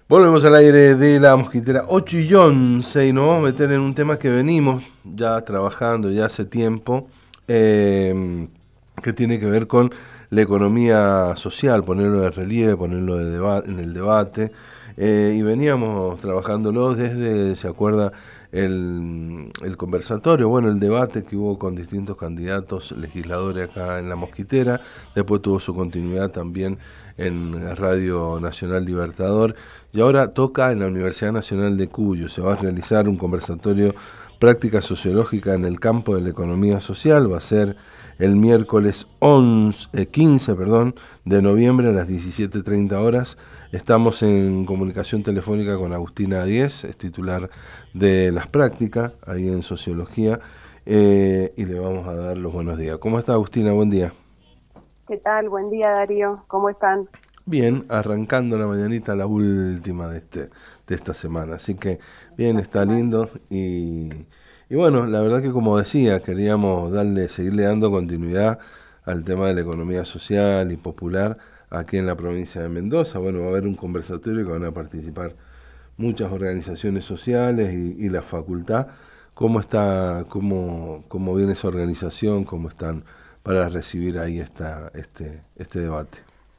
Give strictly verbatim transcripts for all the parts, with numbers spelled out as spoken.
Volvemos al aire de La Mosquitera ocho y once y nos vamos a meter en un tema que venimos ya trabajando ya hace tiempo, eh, que tiene que ver con la economía social, ponerlo de relieve, ponerlo de deba- en el debate, eh, y veníamos trabajándolo desde, ¿se acuerda? El, el conversatorio, bueno, el debate que hubo con distintos candidatos legisladores acá en La Mosquitera, después tuvo su continuidad también en Radio Nacional Libertador, y ahora toca en la Universidad Nacional de Cuyo. Se va a realizar un conversatorio práctica sociológica en el campo de la economía social. Va a ser el miércoles once, eh, quince perdón, de noviembre a las diecisiete treinta horas. Estamos en comunicación telefónica con Agustina Díez, es titular de las prácticas ahí en sociología, eh, y le vamos a dar los buenos días. ¿Cómo está, Agustina? Buen día. ¿Qué tal? Buen día, Darío. ¿Cómo están? Bien, arrancando la mañanita, la última de este de esta semana. Así que bien, Esta está semana. lindo y, y bueno, la verdad que como decía, queríamos darle, seguirle dando continuidad al tema de la economía social y popular aquí en la provincia de Mendoza. Bueno, va a haber un conversatorio que van a participar muchas organizaciones sociales y, y la facultad. ¿Cómo está, cómo, cómo viene esa organización? ¿Cómo están para recibir ahí esta, este, este debate?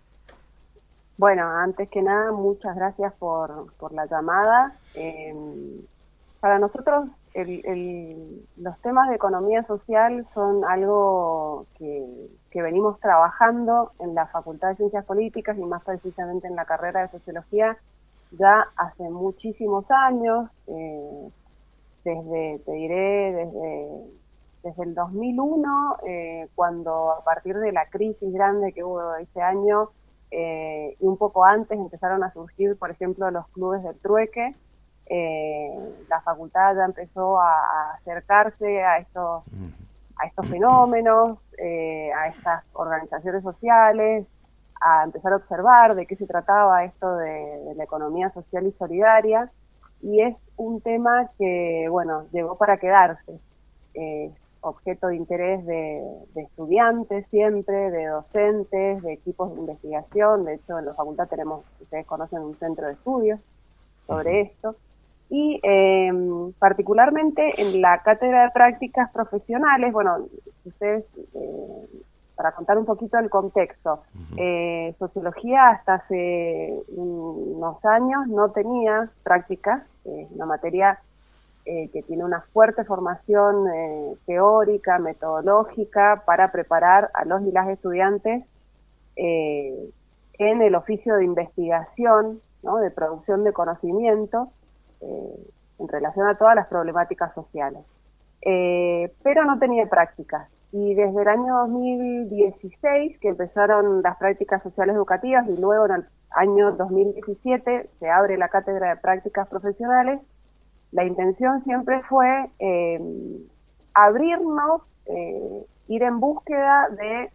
Bueno, antes que nada, muchas gracias por, por la llamada. Eh, para nosotros, el, el- los temas de economía social son algo que, que venimos trabajando en la Facultad de Ciencias Políticas y más precisamente en la carrera de Sociología ya hace muchísimos años, eh, desde, te diré, desde, desde el dos mil uno, eh, cuando a partir de la crisis grande que hubo ese año, eh, y un poco antes empezaron a surgir, por ejemplo, los clubes del trueque. Eh, la facultad ya empezó a, a acercarse a estos, a estos fenómenos, eh, a estas organizaciones sociales, a empezar a observar de qué se trataba esto de, de la economía social y solidaria, y es un tema que, bueno, llegó para quedarse. Es objeto de interés de, de estudiantes siempre, de docentes, de equipos de investigación. De hecho, en la facultad tenemos, ustedes conocen, un centro de estudios sobre esto. Y eh, particularmente en la cátedra de prácticas profesionales, bueno, ustedes, eh, para contar un poquito el contexto, eh, sociología hasta hace unos años no tenía prácticas, es una materia eh, que tiene una fuerte formación eh, teórica, metodológica, para preparar a los y las estudiantes eh, en el oficio de investigación, ¿no? De producción de conocimiento, eh, en relación a todas las problemáticas sociales. Eh, pero no tenía prácticas. Y desde el año dos mil dieciséis, que empezaron las prácticas sociales educativas, y luego en el año dos mil diecisiete se abre la cátedra de prácticas profesionales, la intención siempre fue eh, abrirnos, eh, ir en búsqueda de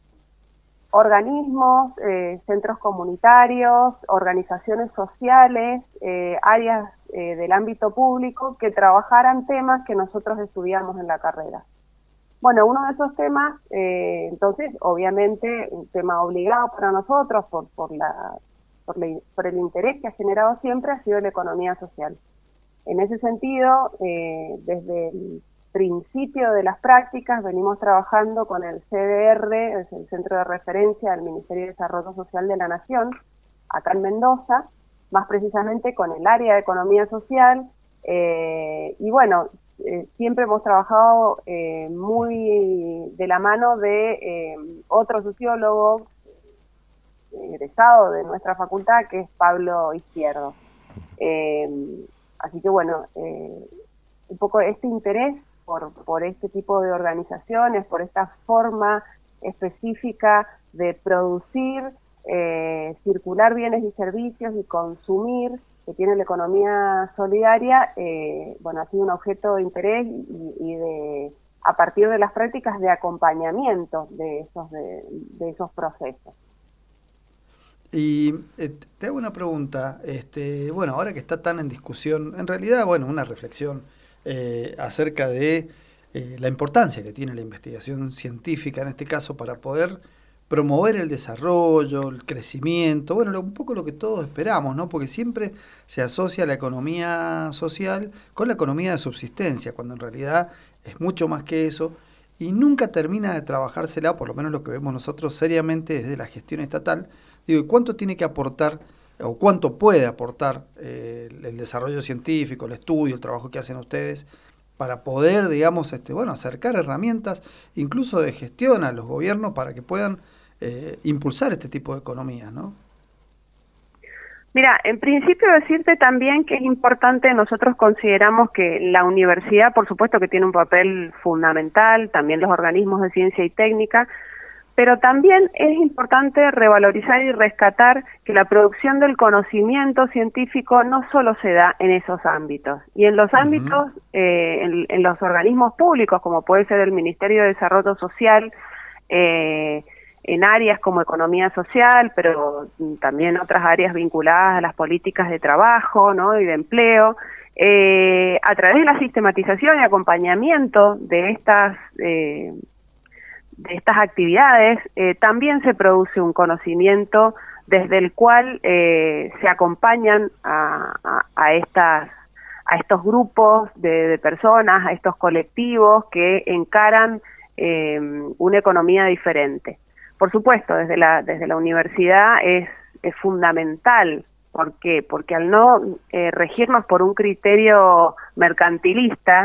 organismos, eh, centros comunitarios, organizaciones sociales, eh, áreas eh, del ámbito público que trabajaran temas que nosotros estudiamos en la carrera. Bueno, uno de esos temas, eh, entonces, obviamente, un tema obligado para nosotros por, por, la, por, la, por el interés que ha generado siempre, ha sido la economía social. En ese sentido, eh, desde el principio de las prácticas venimos trabajando con el C D R, es el Centro de Referencia del Ministerio de Desarrollo Social de la Nación, acá en Mendoza, más precisamente con el área de economía social, eh, y bueno, eh, siempre hemos trabajado eh, muy de la mano de eh, otro sociólogo egresado de nuestra facultad, que es Pablo Izquierdo. Eh, así que bueno, eh, un poco este interés por, por este tipo de organizaciones, por esta forma específica de producir, eh, circular bienes y servicios y consumir, que tiene la economía solidaria, eh, bueno, ha sido un objeto de interés y, y de, a partir de las prácticas de acompañamiento de esos, de, de esos procesos. Y eh, te hago una pregunta, este, bueno, ahora que está tan en discusión, en realidad, bueno, una reflexión eh, acerca de eh, la importancia que tiene la investigación científica en este caso para poder promover el desarrollo, el crecimiento, bueno, un poco lo que todos esperamos, ¿no? Porque siempre se asocia la economía social con la economía de subsistencia, cuando en realidad es mucho más que eso, y nunca termina de trabajársela, por lo menos lo que vemos nosotros seriamente desde la gestión estatal. Digo, ¿cuánto tiene que aportar o cuánto puede aportar eh, el desarrollo científico, el estudio, el trabajo que hacen ustedes para poder, digamos, este, bueno, acercar herramientas incluso de gestión a los gobiernos para que puedan Eh, impulsar este tipo de economías, ¿no? Mira, en principio decirte también que es importante, nosotros consideramos que la universidad, por supuesto que tiene un papel fundamental, también los organismos de ciencia y técnica, pero también es importante revalorizar y rescatar que la producción del conocimiento científico no solo se da en esos ámbitos, y en los uh-huh. ámbitos, eh, en, en los organismos públicos, como puede ser el Ministerio de Desarrollo Social, eh, en áreas como economía social, pero también otras áreas vinculadas a las políticas de trabajo, ¿no? Y de empleo, eh, a través de la sistematización y acompañamiento de estas eh, de estas actividades, eh, también se produce un conocimiento desde el cual eh, se acompañan a, a, a estas a estos grupos de, de personas, a estos colectivos que encaran eh, una economía diferente. Por supuesto, desde la desde la universidad es, es fundamental. ¿Por qué? Porque al no eh, regirnos por un criterio mercantilista,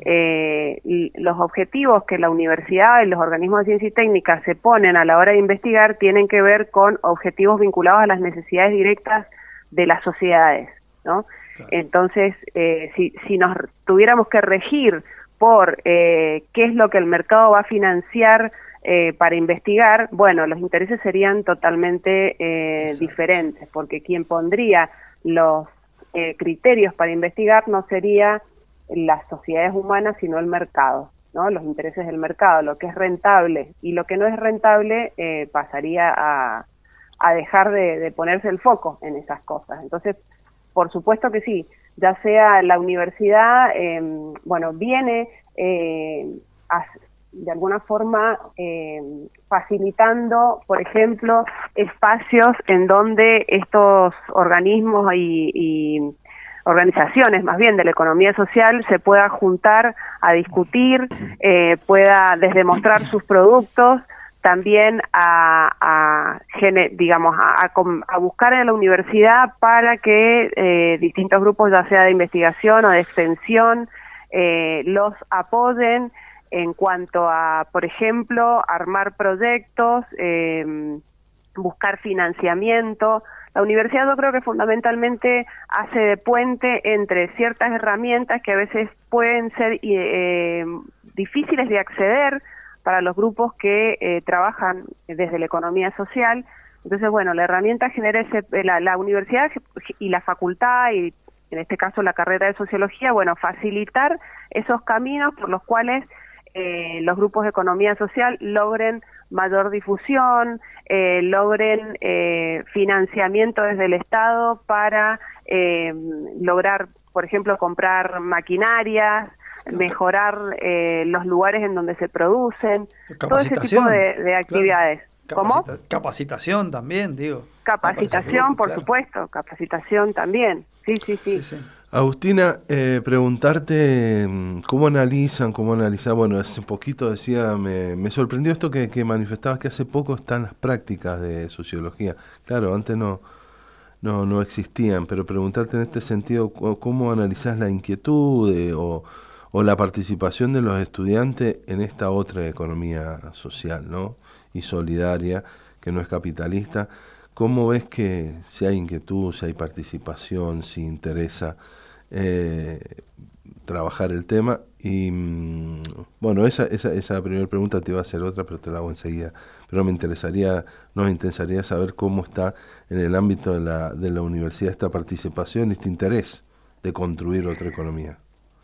eh, y los objetivos que la universidad y los organismos de ciencia y técnica se ponen a la hora de investigar tienen que ver con objetivos vinculados a las necesidades directas de las sociedades, ¿no? Claro. Entonces, eh, si, si nos tuviéramos que regir por eh, qué es lo que el mercado va a financiar Eh, para investigar, bueno, los intereses serían totalmente eh, diferentes, porque quien pondría los eh, criterios para investigar no sería las sociedades humanas, sino el mercado, ¿no? Los intereses del mercado, lo que es rentable y lo que no es rentable eh, pasaría a, a dejar de, de ponerse el foco en esas cosas. Entonces, por supuesto que sí, ya sea la universidad, eh, bueno, viene eh, a de alguna forma eh, facilitando, por ejemplo, espacios en donde estos organismos y, y organizaciones, más bien de la economía social, se pueda juntar a discutir, eh, pueda desde mostrar sus productos, también a, a digamos a, a buscar en la universidad para que eh, distintos grupos, ya sea de investigación o de extensión, eh, los apoyen en cuanto a, por ejemplo, armar proyectos, eh, buscar financiamiento. La universidad yo creo que fundamentalmente hace de puente entre ciertas herramientas que a veces pueden ser eh, difíciles de acceder para los grupos que eh, trabajan desde la economía social. Entonces, bueno, la herramienta genera ese, la, la universidad y la facultad, y en este caso la carrera de sociología, bueno, facilitar esos caminos por los cuales Eh, los grupos de economía social logren mayor difusión, eh, logren eh, financiamiento desde el Estado para eh, lograr, por ejemplo, comprar maquinarias, mejorar eh, los lugares en donde se producen, todo ese tipo de, de actividades. Claro. Capacita- ¿Cómo? Capacitación también, digo. Capacitación, por claro. supuesto, capacitación también, sí, sí, sí. sí, sí. Agustina, eh, preguntarte cómo analizan, cómo analizar, bueno, hace un poquito decía, me, me sorprendió esto que, que manifestabas que hace poco están las prácticas de sociología. Claro, antes no, no, no existían, pero preguntarte en este sentido, ¿cómo analizás la inquietud de, o, o la participación de los estudiantes en esta otra economía social, ¿no? Y solidaria, que no es capitalista? ¿Cómo ves que si hay inquietud, si hay participación, si interesa eh, trabajar el tema? Y bueno, esa, esa, esa primera pregunta te iba a hacer otra, pero te la hago enseguida. Pero me interesaría, nos interesaría saber cómo está en el ámbito de la, de la universidad esta participación, este interés de construir otra economía.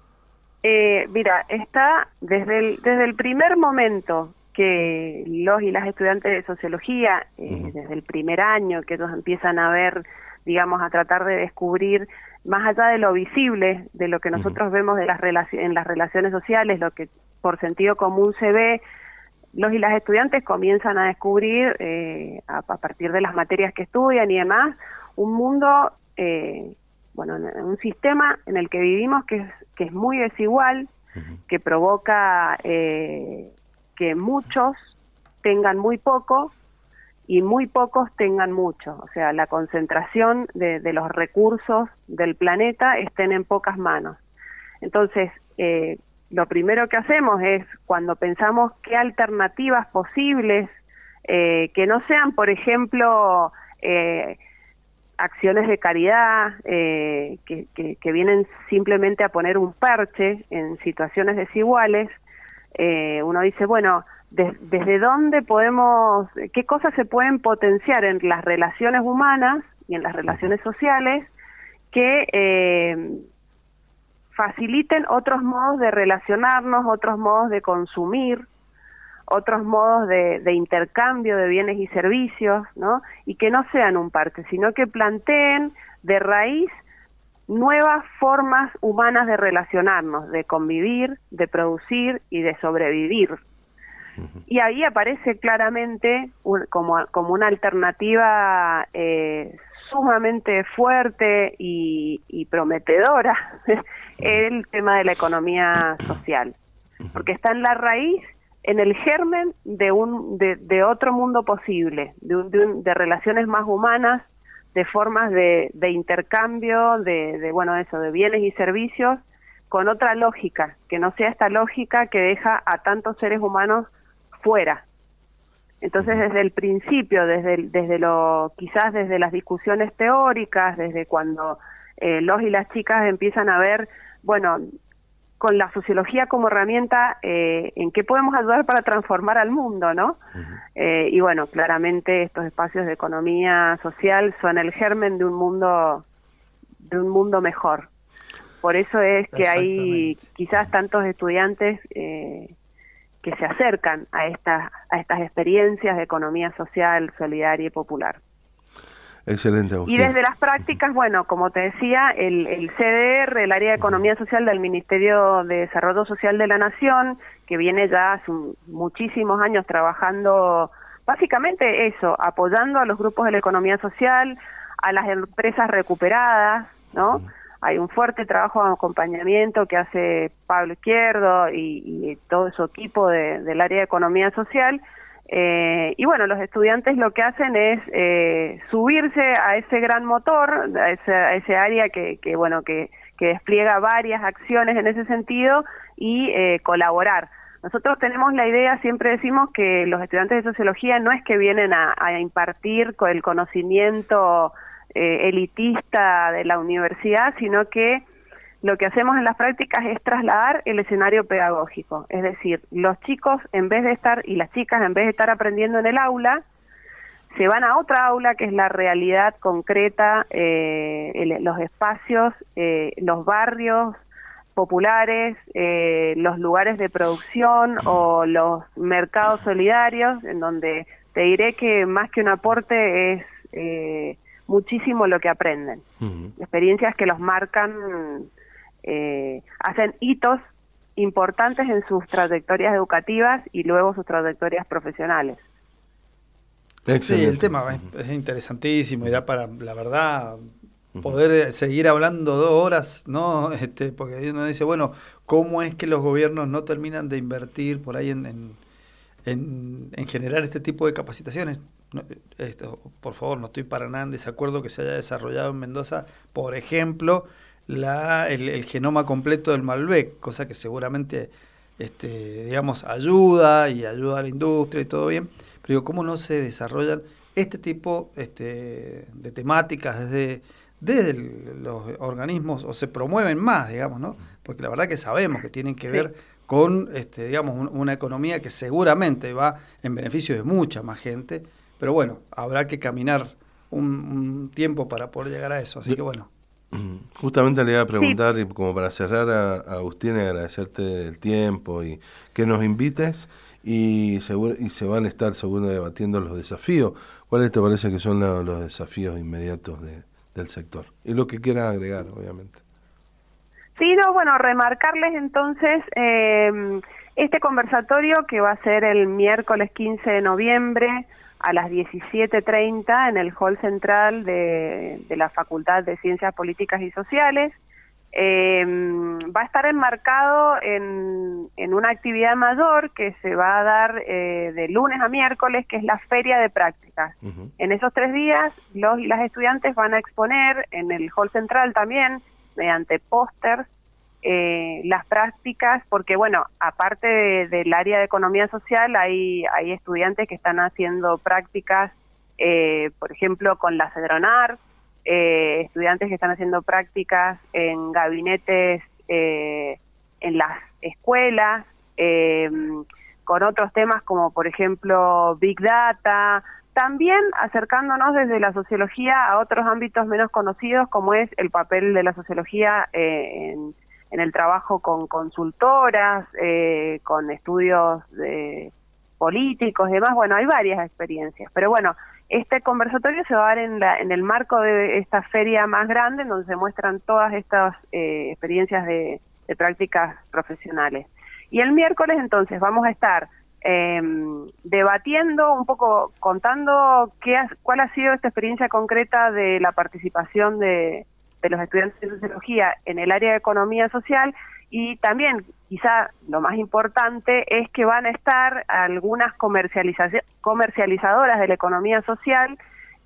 Eh, mira, está desde el, desde el primer momento que los y las estudiantes de sociología, eh, uh-huh. desde el primer año que ellos empiezan a ver, digamos, a tratar de descubrir, más allá de lo visible, de lo que nosotros uh-huh. vemos de las relaci- en las relaciones sociales, lo que por sentido común se ve, los y las estudiantes comienzan a descubrir, eh, a, a partir de las materias que estudian y demás, un mundo, eh, bueno, un sistema en el que vivimos que es, que es muy desigual, uh-huh. que provoca eh, que muchos tengan muy poco y muy pocos tengan mucho. O sea, la concentración de, de los recursos del planeta estén en pocas manos. Entonces, eh, lo primero que hacemos es, cuando pensamos qué alternativas posibles, eh, que no sean, por ejemplo, eh, acciones de caridad, eh, que, que, que vienen simplemente a poner un parche en situaciones desiguales, eh, uno dice, bueno, de, ¿desde dónde podemos, qué cosas se pueden potenciar en las relaciones humanas y en las relaciones sociales que eh, faciliten otros modos de relacionarnos, otros modos de consumir, otros modos de, de intercambio de bienes y servicios, ¿no? Y que no sean un parche, sino que planteen de raíz nuevas formas humanas de relacionarnos, de convivir, de producir y de sobrevivir. Uh-huh. Y ahí aparece claramente un, como, como una alternativa eh, sumamente fuerte y, y prometedora el tema de la economía social, porque está en la raíz, en el germen de un de, de otro mundo posible, de, un, de, un, de relaciones más humanas, de formas de, de intercambio, de, de bueno eso, de bienes y servicios, con otra lógica, que no sea esta lógica que deja a tantos seres humanos fuera. Entonces, desde el principio, desde el, desde lo quizás desde las discusiones teóricas, desde cuando eh, los y las chicas empiezan a ver, bueno, con la sociología como herramienta, eh, en qué podemos ayudar para transformar al mundo, ¿no? Uh-huh. Eh, y bueno, claramente estos espacios de economía social son el germen de un mundo, de un mundo mejor. Por eso es que hay quizás tantos estudiantes eh, que se acercan a estas a estas experiencias de economía social, solidaria y popular. Excelente, Agustín. Y desde las prácticas, bueno, como te decía, el, el C D R, el área de Economía Social del Ministerio de Desarrollo Social de la Nación, que viene ya hace un, muchísimos años trabajando básicamente eso, apoyando a los grupos de la economía social, a las empresas recuperadas, ¿no? Uh-huh. Hay un fuerte trabajo de acompañamiento que hace Pablo Izquierdo y, y todo su equipo de, del área de Economía Social. Eh, y bueno, los estudiantes lo que hacen es eh, subirse a ese gran motor, a ese, a ese área que, que bueno que, que despliega varias acciones en ese sentido y eh, colaborar. Nosotros tenemos la idea, siempre decimos que los estudiantes de sociología no es que vienen a, a impartir con el conocimiento eh, elitista de la universidad, sino que lo que hacemos en las prácticas es trasladar el escenario pedagógico, es decir, los chicos en vez de estar, y las chicas en vez de estar aprendiendo en el aula, se van a otra aula que es la realidad concreta, eh, el, los espacios, eh, los barrios populares, eh, los lugares de producción o los mercados solidarios, en donde te diré que más que un aporte es eh, muchísimo lo que aprenden, uh-huh. experiencias que los marcan. Eh, hacen hitos importantes en sus trayectorias educativas y luego sus trayectorias profesionales. Excelente. Sí, el tema es, es interesantísimo y da para, la verdad, poder seguir hablando dos horas, ¿no? Este, porque uno dice, bueno, ¿cómo es que los gobiernos no terminan de invertir por ahí en, en, en, en generar este tipo de capacitaciones? No, esto, por favor, no estoy para nada en desacuerdo que se haya desarrollado en Mendoza, por ejemplo, La, el, el genoma completo del Malbec, cosa que seguramente este, digamos, ayuda y ayuda a la industria y todo bien, pero digo, ¿cómo no se desarrollan este tipo este, de temáticas desde, desde el, los organismos, o se promueven más, digamos, ¿no? Porque la verdad que sabemos que tienen que ver con este, digamos, un, una economía que seguramente va en beneficio de mucha más gente, pero bueno, habrá que caminar un, un tiempo para poder llegar a eso, así que bueno. Justamente le iba a preguntar, sí. y como para cerrar a, a Agustín, agradecerte el tiempo y que nos invites y, seguro, y se van a estar seguro debatiendo los desafíos. ¿Cuáles te parece que son la, los desafíos inmediatos de, del sector? Y lo que quieras agregar, obviamente. Sí, no, bueno, remarcarles entonces eh, Este conversatorio, que va a ser el miércoles quince de noviembre a las diecisiete treinta en el hall central de, de la Facultad de Ciencias Políticas y Sociales, eh, va a estar enmarcado en, en una actividad mayor que se va a dar eh, de lunes a miércoles, que es la Feria de Prácticas. Uh-huh. En esos tres días, los y las estudiantes van a exponer en el hall central también, mediante pósters, Eh, las prácticas, porque bueno, aparte de, del área de economía social, hay, hay estudiantes que están haciendo prácticas, eh, por ejemplo, con la Cedronar, eh, estudiantes que están haciendo prácticas en gabinetes, eh, en las escuelas, eh, con otros temas como, por ejemplo, Big Data, también acercándonos desde la sociología a otros ámbitos menos conocidos, como es el papel de la sociología eh, en en el trabajo con consultoras, eh, con estudios de políticos y demás. Bueno, hay varias experiencias, pero bueno, este conversatorio se va a dar en, la, en el marco de esta feria más grande, en donde se muestran todas estas eh, experiencias de, de prácticas profesionales. Y el miércoles entonces vamos a estar eh, debatiendo, un poco contando qué ha, cuál ha sido esta experiencia concreta de la participación de de los estudiantes de sociología en el área de economía social, y también, quizá lo más importante, es que van a estar algunas comercializa- comercializadoras de la economía social,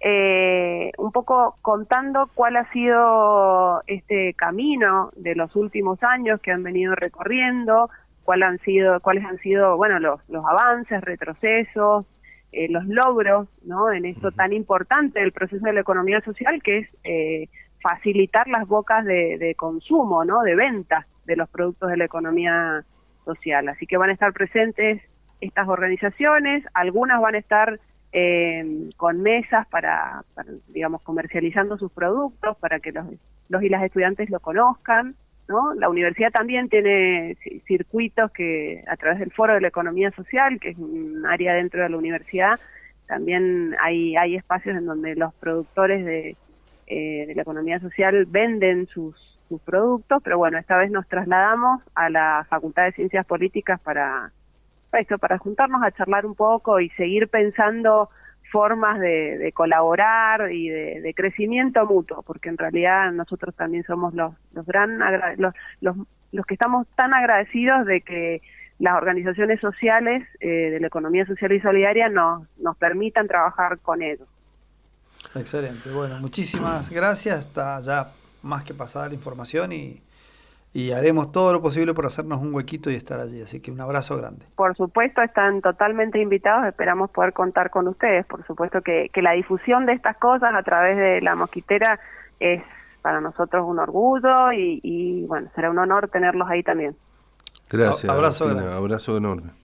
eh, un poco contando cuál ha sido este camino de los últimos años que han venido recorriendo, cuál han sido, cuáles han sido, bueno, los, los avances, retrocesos, eh, los logros, ¿no?, en esto tan importante del proceso de la economía social, que es eh, facilitar las bocas de, de consumo, ¿no?, de venta de los productos de la economía social. Así que van a estar presentes estas organizaciones, algunas van a estar eh, con mesas para, para, digamos, comercializando sus productos, para que los, los y las estudiantes lo conozcan, ¿no? La universidad también tiene circuitos que, a través del Foro de la Economía Social, que es un área dentro de la universidad, también hay, hay espacios en donde los productores de Eh, de la economía social venden sus, sus productos, pero bueno, esta vez nos trasladamos a la Facultad de Ciencias Políticas para, para esto, para juntarnos a charlar un poco y seguir pensando formas de, de colaborar y de, de crecimiento mutuo, porque en realidad nosotros también somos los, los gran agra- los, los, los que estamos tan agradecidos de que las organizaciones sociales eh, de la economía social y solidaria nos, nos permitan trabajar con ellos. Excelente, bueno, muchísimas gracias, está ya más que pasada la información y, y haremos todo lo posible por hacernos un huequito y estar allí, así que un abrazo grande. Por supuesto, están totalmente invitados, esperamos poder contar con ustedes, por supuesto que, que la difusión de estas cosas a través de La Mosquitera es para nosotros un orgullo y, y bueno, será un honor tenerlos ahí también. Gracias, Abrazo Agustina, grande. abrazo enorme.